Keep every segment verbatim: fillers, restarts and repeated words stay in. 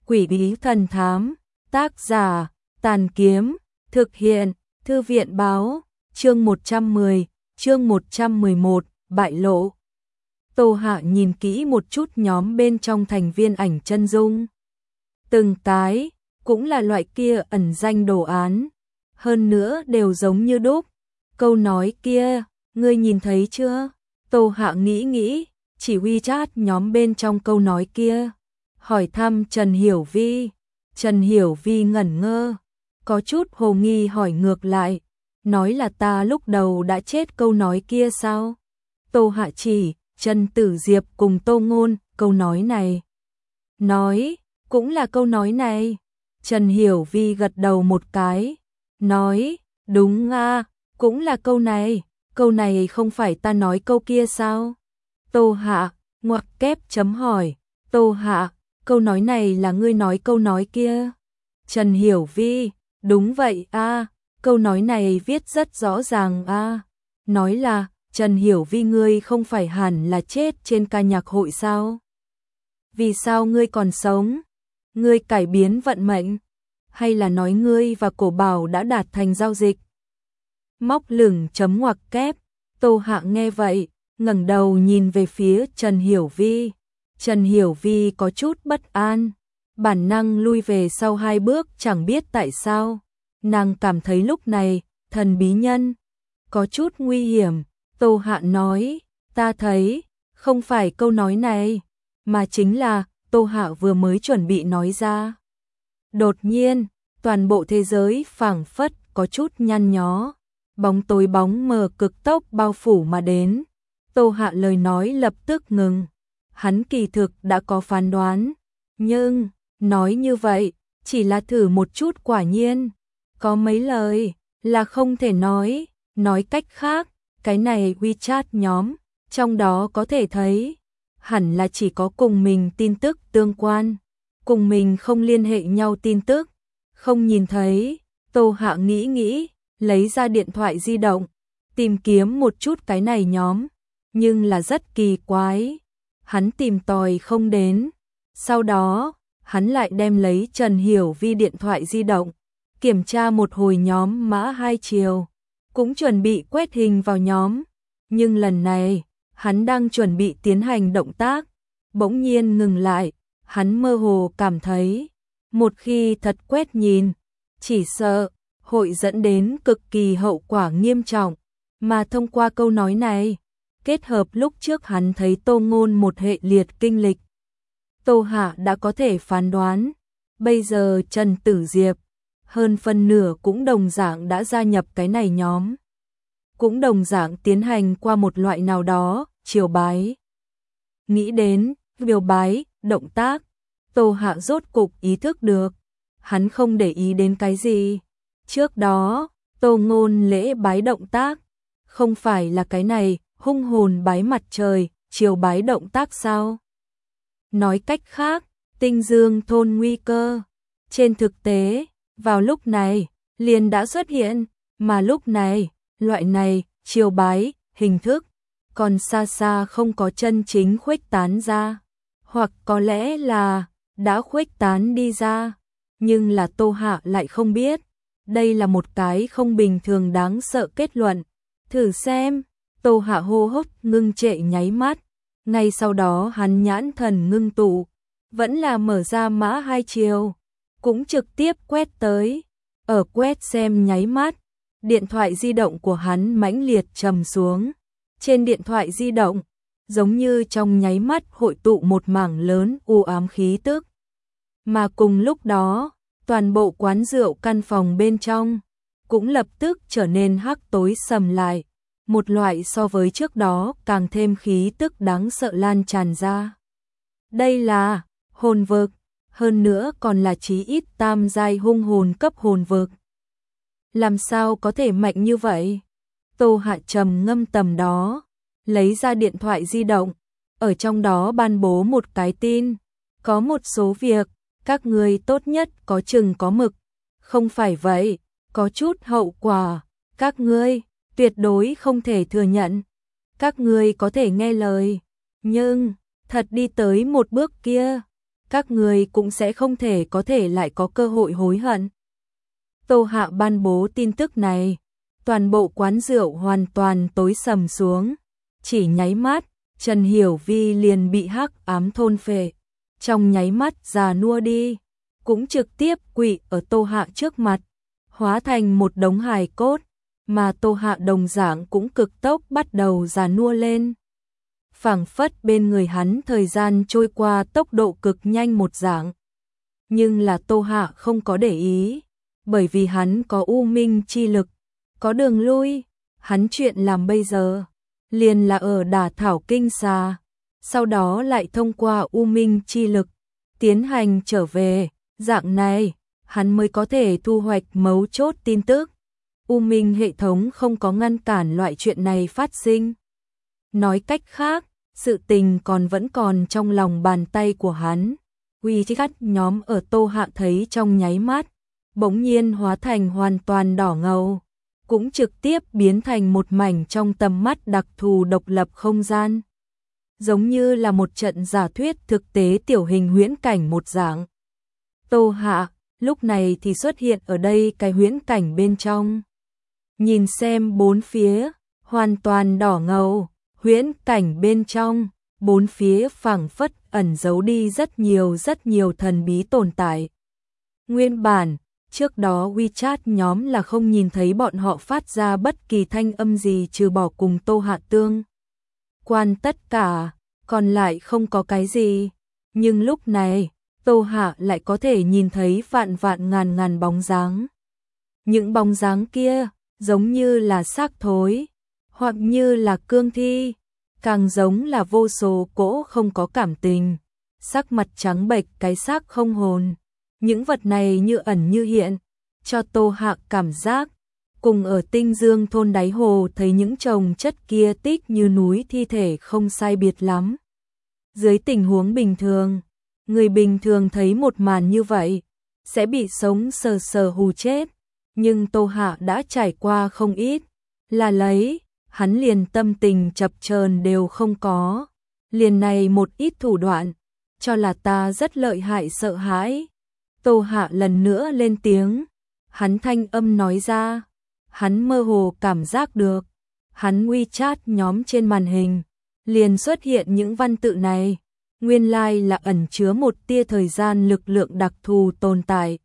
Quỷ bí thần thám, tác giả, Tàn Kiếm, thực hiện, Thư viện báo, chương một trăm mười, chương một trăm mười một, bại lộ. Tô Hạ nhìn kỹ một chút nhóm bên trong thành viên ảnh chân dung. Từng cái, cũng là loại kia ẩn danh đồ án. Hơn nữa đều giống như đúc. Câu nói kia, ngươi nhìn thấy chưa? Tô Hạ nghĩ nghĩ, chỉ WeChat nhóm bên trong câu nói kia. Hỏi thăm Trần Hiểu Vi. Trần Hiểu Vi ngẩn ngơ, có chút hồ nghi hỏi ngược lại. Nói là ta lúc đầu đã chết câu nói kia sao? Tô Hạ chỉ, Trần Tử Diệp cùng Tô Ngôn, câu nói này. Nói, cũng là câu nói này. Trần Hiểu Vi gật đầu một cái. Nói, đúng à, cũng là câu này. Câu này không phải ta nói câu kia sao? Tô Hạ, ngoặc kép chấm hỏi. Tô Hạ, câu nói này là ngươi nói câu nói kia. Trần Hiểu Vi, đúng vậy a, câu nói này viết rất rõ ràng a. Nói là, Trần Hiểu Vi ngươi không phải hẳn là chết trên ca nhạc hội sao? Vì sao ngươi còn sống? Ngươi cải biến vận mệnh? Hay là nói ngươi và Cổ Bảo đã đạt thành giao dịch? Móc lửng chấm ngoặc kép. Tô Hạ nghe vậy, ngẩng đầu nhìn về phía Trần Hiểu Vi. Trần Hiểu Vi có chút bất an, bản năng lui về sau hai bước, chẳng biết tại sao. Nàng cảm thấy lúc này, thần bí nhân có chút nguy hiểm. Tô Hạ nói, ta thấy, không phải câu nói này, mà chính là, Tô Hạ vừa mới chuẩn bị nói ra. Đột nhiên, toàn bộ thế giới phảng phất có chút nhăn nhó, bóng tối bóng mờ cực tốc bao phủ mà đến. Tô Hạ lời nói lập tức ngừng. Hắn kỳ thực đã có phán đoán, nhưng, nói như vậy, chỉ là thử một chút quả nhiên. Có mấy lời, là không thể nói, nói cách khác, cái này WeChat nhóm, trong đó có thể thấy, hẳn là chỉ có cùng mình tin tức tương quan, cùng mình không liên hệ nhau tin tức, không nhìn thấy. Tô Hạ nghĩ nghĩ, lấy ra điện thoại di động, tìm kiếm một chút cái này nhóm, nhưng là rất kỳ quái. Hắn tìm tòi không đến. Sau đó, hắn lại đem lấy Trần Hiểu Vi điện thoại di động, kiểm tra một hồi nhóm mã hai chiều, cũng chuẩn bị quét hình vào nhóm. Nhưng lần này, hắn đang chuẩn bị tiến hành động tác, bỗng nhiên ngừng lại. Hắn mơ hồ cảm thấy, một khi thật quét nhìn, chỉ sợ hội dẫn đến cực kỳ hậu quả nghiêm trọng. Mà thông qua câu nói này, kết hợp lúc trước hắn thấy Tô Ngôn một hệ liệt kinh lịch, Tô Hạ đã có thể phán đoán, bây giờ Trần Tử Diệp, hơn phân nửa cũng đồng dạng đã gia nhập cái này nhóm. Cũng đồng dạng tiến hành qua một loại nào đó, triều bái. Nghĩ đến, triều bái, động tác, Tô Hạ rốt cục ý thức được, hắn không để ý đến cái gì. Trước đó, Tô Ngôn lễ bái động tác, không phải là cái này, hung hồn bái mặt trời, chiều bái động tác sao? Nói cách khác, Tinh Dương thôn nguy cơ. Trên thực tế, vào lúc này, liền đã xuất hiện, mà lúc này, loại này, chiều bái, hình thức, còn xa xa không có chân chính khuếch tán ra. Hoặc có lẽ là, đã khuếch tán đi ra, nhưng là Tô Hạ lại không biết. Đây là một cái không bình thường đáng sợ kết luận. Thử xem. Tô Hạ hô hấp ngưng trệ nháy mắt, ngay sau đó hắn nhãn thần ngưng tụ, vẫn là mở ra mã hai chiều, cũng trực tiếp quét tới. Ở quét xem nháy mắt, điện thoại di động của hắn mãnh liệt trầm xuống. Trên điện thoại di động, giống như trong nháy mắt hội tụ một mảng lớn u ám khí tức. Mà cùng lúc đó, toàn bộ quán rượu căn phòng bên trong cũng lập tức trở nên hắc tối sầm lại. Một loại so với trước đó càng thêm khí tức đáng sợ lan tràn ra. Đây là hồn vực, hơn nữa còn là chí ít tam giai hung hồn cấp hồn vực. Làm sao có thể mạnh như vậy? Tô Hạ trầm ngâm tầm đó, lấy ra điện thoại di động, ở trong đó ban bố một cái tin. Có một số việc, các người tốt nhất có chừng có mực. Không phải vậy, có chút hậu quả, các ngươi tuyệt đối không thể thừa nhận. Các ngươi có thể nghe lời, nhưng thật đi tới một bước kia, các ngươi cũng sẽ không thể có thể lại có cơ hội hối hận. Tô Hạ ban bố tin tức này, toàn bộ quán rượu hoàn toàn tối sầm xuống, chỉ nháy mắt, Trần Hiểu Vi liền bị hắc ám thôn phệ, trong nháy mắt già nua đi, cũng trực tiếp quỵ ở Tô Hạ trước mặt, hóa thành một đống hài cốt, mà Tô Hạ đồng dạng cũng cực tốc bắt đầu già nua lên. Phảng phất bên người hắn thời gian trôi qua tốc độ cực nhanh một dạng. Nhưng là Tô Hạ không có để ý, bởi vì hắn có u minh chi lực, có đường lui, hắn chuyện làm bây giờ liền là ở đả thảo kinh xà, sau đó lại thông qua u minh chi lực tiến hành trở về, dạng này hắn mới có thể thu hoạch mấu chốt tin tức. U minh hệ thống không có ngăn cản loại chuyện này phát sinh. Nói cách khác, sự tình còn vẫn còn trong lòng bàn tay của hắn. Uy chích cắt nhóm ở Tô Hạ thấy trong nháy mắt, bỗng nhiên hóa thành hoàn toàn đỏ ngầu, cũng trực tiếp biến thành một mảnh trong tầm mắt đặc thù độc lập không gian. Giống như là một trận giả thuyết thực tế tiểu hình huyễn cảnh một dạng. Tô Hạ, lúc này thì xuất hiện ở đây cái huyễn cảnh bên trong. Nhìn xem bốn phía, hoàn toàn đỏ ngầu, huyễn cảnh bên trong, bốn phía phảng phất ẩn giấu đi rất nhiều rất nhiều thần bí tồn tại. Nguyên bản, trước đó WeChat nhóm là không nhìn thấy bọn họ phát ra bất kỳ thanh âm gì trừ bỏ cùng Tô Hạ tương quan tất cả, còn lại không có cái gì. Nhưng lúc này, Tô Hạ lại có thể nhìn thấy vạn vạn ngàn ngàn bóng dáng. Những bóng dáng kia, giống như là xác thối, hoặc như là cương thi, càng giống là vô số cỗ không có cảm tình, sắc mặt trắng bệch cái xác không hồn. Những vật này như ẩn như hiện, cho Tô Hạ cảm giác, cùng ở Tinh Dương thôn đáy hồ thấy những chồng chất kia tích như núi thi thể không sai biệt lắm. Dưới tình huống bình thường, người bình thường thấy một màn như vậy, sẽ bị sống sờ sờ hù chết. Nhưng Tô Hạ đã trải qua không ít, là lấy, hắn liền tâm tình chập chờn đều không có. Liền này một ít thủ đoạn, cho là ta rất lợi hại sợ hãi. Tô Hạ lần nữa lên tiếng, hắn thanh âm nói ra, hắn mơ hồ cảm giác được, hắn WeChat nhóm trên màn hình, liền xuất hiện những văn tự này, nguyên lai là ẩn chứa một tia thời gian lực lượng đặc thù tồn tại.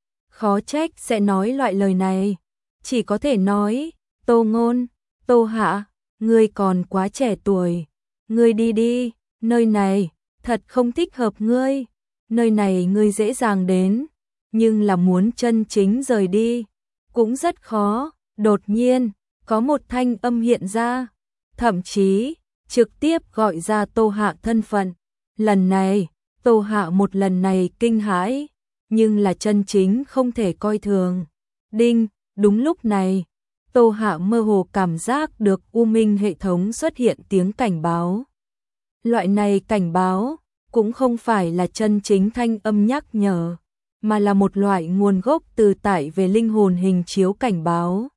Khó trách sẽ nói loại lời này, chỉ có thể nói, Tô Ngôn, Tô Hạ, ngươi còn quá trẻ tuổi, ngươi đi đi, nơi này, thật không thích hợp ngươi, nơi này ngươi dễ dàng đến, nhưng là muốn chân chính rời đi, cũng rất khó. Đột nhiên, có một thanh âm hiện ra, thậm chí, trực tiếp gọi ra Tô Hạ thân phận. Lần này, Tô Hạ một lần này kinh hãi, nhưng là chân chính không thể coi thường. Đinh, đúng lúc này, Tô Hạ mơ hồ cảm giác được u minh hệ thống xuất hiện tiếng cảnh báo. Loại này cảnh báo, cũng không phải là chân chính thanh âm nhắc nhở, mà là một loại nguồn gốc từ tải về linh hồn hình chiếu cảnh báo.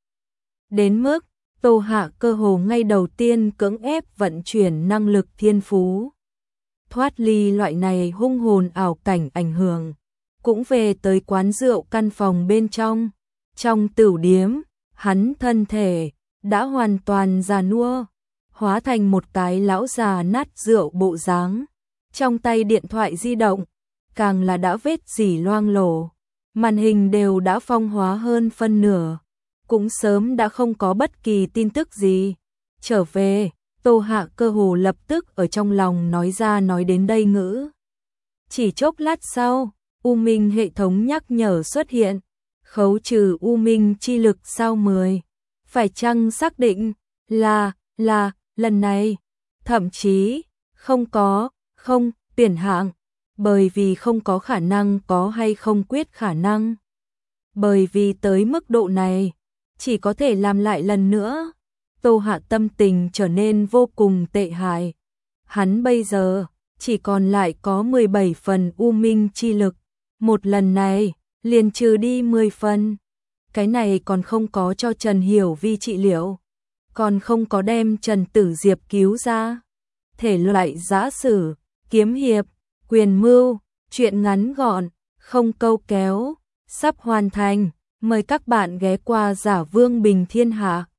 Đến mức, Tô Hạ cơ hồ ngay đầu tiên cưỡng ép vận chuyển năng lực thiên phú. Thoát ly loại này hung hồn ảo cảnh ảnh hưởng, cũng về tới quán rượu căn phòng bên trong. Trong tửu điếm, hắn thân thể đã hoàn toàn già nua, hóa thành một cái lão già nát rượu bộ dáng. Trong tay điện thoại di động, càng là đã vết dỉ loang lổ, màn hình đều đã phong hóa hơn phân nửa, cũng sớm đã không có bất kỳ tin tức gì. Trở về, Tô Hạ cơ hồ lập tức ở trong lòng nói ra nói đến đây ngữ. Chỉ chốc lát sau, U Minh hệ thống nhắc nhở xuất hiện, khấu trừ U Minh chi lực sao mười. Phải chăng xác định là, là, lần này, thậm chí, không có, không, tuyển hạng, bởi vì không có khả năng có hay không quyết khả năng. Bởi vì tới mức độ này, chỉ có thể làm lại lần nữa. Tô Hạ tâm tình trở nên vô cùng tệ hại. Hắn bây giờ chỉ còn lại có mười bảy phần u minh chi lực, một lần này liền trừ đi mười phần. Cái này còn không có cho Trần Hiểu Vi trị liệu, còn không có đem Trần Tử Diệp cứu ra. Thể loại giã sử, kiếm hiệp, quyền mưu, Chuyện ngắn gọn, không câu kéo, sắp hoàn thành. Mời các bạn ghé qua Giả Vương Bình Thiên Hạ.